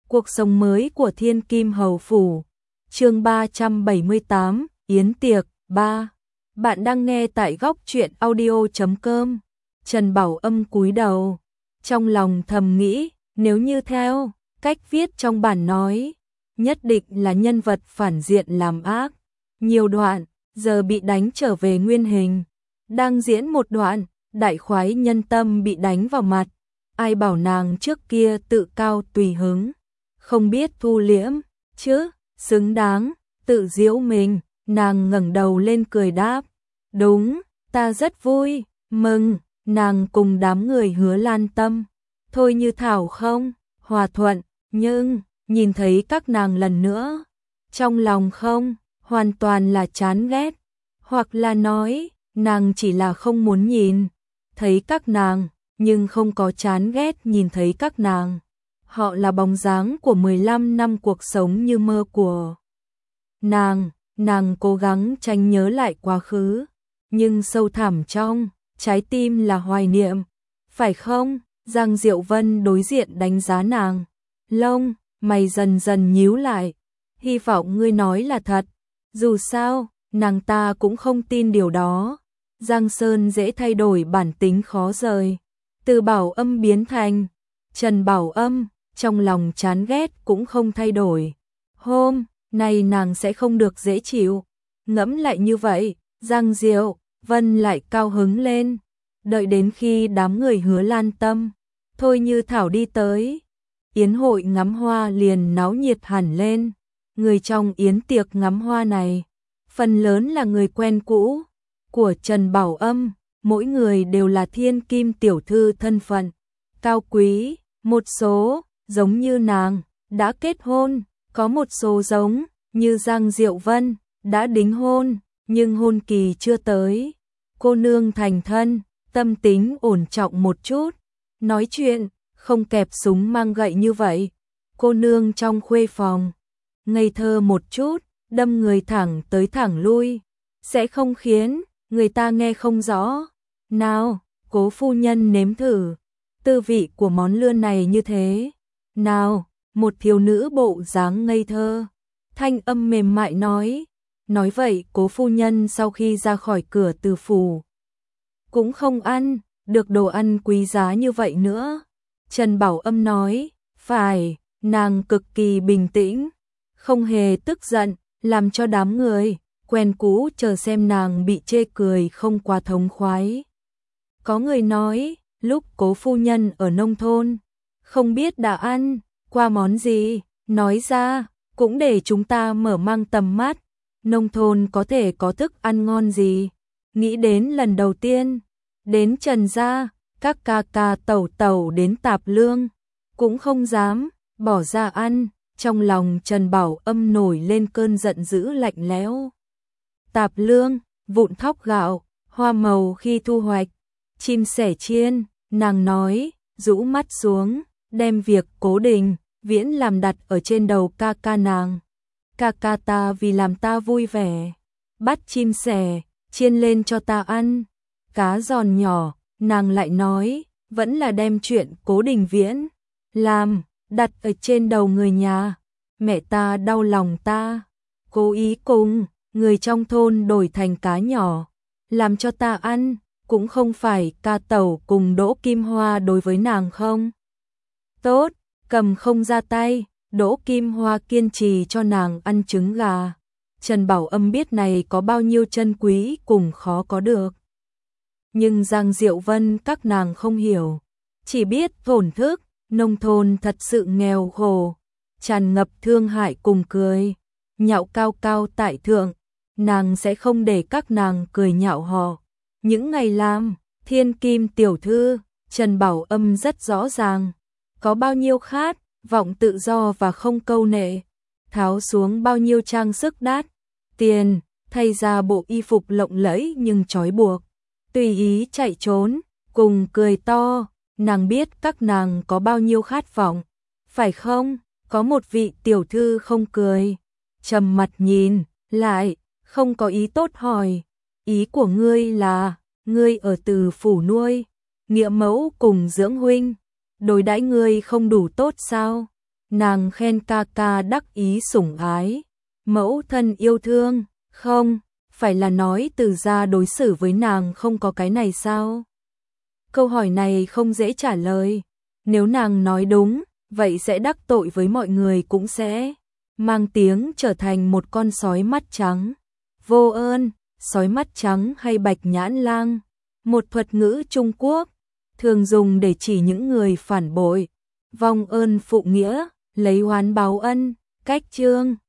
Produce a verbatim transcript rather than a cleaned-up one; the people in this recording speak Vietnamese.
Cuộc sống mới của Thiên Kim Hầu Phủ. Chương ba trăm bảy mươi tám, Yến Tiệc ba. Bạn đang nghe tại góc truyện audio chấm com. Trần Bảo Âm cúi đầu, trong lòng thầm nghĩ, nếu như theo cách viết trong bản nói, nhất định là nhân vật phản diện làm ác. Nhiều đoạn, giờ bị đánh trở về nguyên hình. Đang diễn một đoạn, đại khoái nhân tâm bị đánh vào mặt. Ai bảo nàng trước kia tự cao tùy hứng, không biết thu liễm, chứ, xứng đáng, tự giễu mình. Nàng ngẩng đầu lên cười đáp, đúng, ta rất vui, mừng. Nàng cùng đám người Hứa Lan Tâm, Thôi Như Thảo không hòa thuận, nhưng nhìn thấy các nàng lần nữa, trong lòng không hoàn toàn là chán ghét, hoặc là nói nàng chỉ là không muốn nhìn thấy các nàng, nhưng không có chán ghét nhìn thấy các nàng. Họ là bóng dáng của mười lăm năm cuộc sống như mơ của nàng. Nàng cố gắng tranh nhớ lại quá khứ, nhưng sâu thẳm trong trái tim là hoài niệm, phải không? Giang Diệu Vân đối diện đánh giá nàng, lông mày dần dần nhíu lại, hy vọng ngươi nói là thật. Dù sao, nàng ta cũng không tin điều đó. Giang Sơn dễ thay đổi, bản tính khó rời. Từ Bảo Âm biến thành Trần Bảo Âm, trong lòng chán ghét cũng không thay đổi. Hôm nay nàng sẽ không được dễ chịu. Ngẫm lại như vậy, Giang Diệu Vân lại cao hứng lên. Đợi đến khi đám người Hứa Lan Tâm, Thôi Như Thảo đi tới, yến hội ngắm hoa liền náo nhiệt hẳn lên. Người trong yến tiệc ngắm hoa này, phần lớn là người quen cũ của Trần Bảo Âm, mỗi người đều là thiên kim tiểu thư thân phận cao quý, một số giống như nàng đã kết hôn, có một số giống như Giang Diệu Vân đã đính hôn, nhưng hôn kỳ chưa tới. Cô nương thành thân, tâm tính ổn trọng một chút, nói chuyện không kẹp súng mang gậy như vậy. Cô nương trong khuê phòng, ngây thơ một chút, đâm người thẳng tới thẳng lui, sẽ không khiến người ta nghe không rõ. Nào, Cố phu nhân nếm thử tư vị của món lươn này như thế nào. Một thiếu nữ bộ dáng ngây thơ, thanh âm mềm mại nói. Nói vậy Cố phu nhân sau khi ra khỏi cửa Từ phủ cũng không ăn được đồ ăn quý giá như vậy nữa. Trần Bảo Âm nói, phải. Nàng cực kỳ bình tĩnh, không hề tức giận, làm cho đám người quen cũ chờ xem nàng bị chê cười không quá thống khoái. Có người nói, lúc Cố phu nhân ở nông thôn, không biết đã ăn qua món gì, nói ra cũng để chúng ta mở mang tầm mắt. Nông thôn có thể có thức ăn ngon gì? Nghĩ đến lần đầu tiên đến Trần gia, các ca ca tẩu tẩu đến Tạp Lương cũng không dám bỏ ra ăn. Trong lòng Trần Bảo Âm nổi lên cơn giận dữ lạnh lẽo. Tạp Lương, vụn thóc gạo, hoa màu khi thu hoạch, chim sẻ chiên. Nàng nói, rũ mắt xuống, đem việc Cố Đình Viễn làm đặt ở trên đầu ca ca nàng. Ca ca ta vì làm ta vui vẻ, bắt chim sẻ chiên lên cho ta ăn, cá giòn nhỏ. Nàng lại nói, vẫn là đem chuyện Cố Đình Viễn làm đặt ở trên đầu người nhà. Mẹ ta đau lòng ta, cố ý cùng người trong thôn đổi thành cá nhỏ làm cho ta ăn. Cũng không phải ca tẩu cùng Đỗ Kim Hoa đối với nàng không tốt, cầm không ra tay. Đỗ Kim Hoa kiên trì cho nàng ăn trứng gà. Trần Bảo Âm biết này có bao nhiêu chân quý cùng khó có được. Nhưng Giang Diệu Vân các nàng không hiểu, chỉ biết thổn thức. Nông thôn thật sự nghèo khổ, tràn ngập thương hại cùng cười nhạo cao cao tại thượng. Nàng sẽ không để các nàng cười nhạo họ. Những ngày làm thiên kim tiểu thư, Trần Bảo Âm rất rõ ràng có bao nhiêu khát vọng tự do và không câu nệ, tháo xuống bao nhiêu trang sức đắt tiền, thay ra bộ y phục lộng lẫy nhưng trói buộc, tùy ý chạy trốn cùng cười to. Nàng biết các nàng có bao nhiêu khát vọng, phải không? Có một vị tiểu thư không cười, trầm mặt nhìn lại, không có ý tốt hỏi, ý của ngươi là ngươi ở Từ phủ nuôi nghĩa mẫu cùng dưỡng huynh, đối đãi ngươi không đủ tốt sao? Nàng khen ca ca đắc ý sủng ái, mẫu thân yêu thương, không, phải là nói Từ gia đối xử với nàng không có cái này sao? Câu hỏi này không dễ trả lời, nếu nàng nói đúng, vậy sẽ đắc tội với mọi người cũng sẽ mang tiếng trở thành một con sói mắt trắng. Vô ơn, sói mắt trắng hay bạch nhãn lang, một thuật ngữ Trung Quốc, thường dùng để chỉ những người phản bội, vong ơn phụ nghĩa, lấy oán báo ân, cách chương.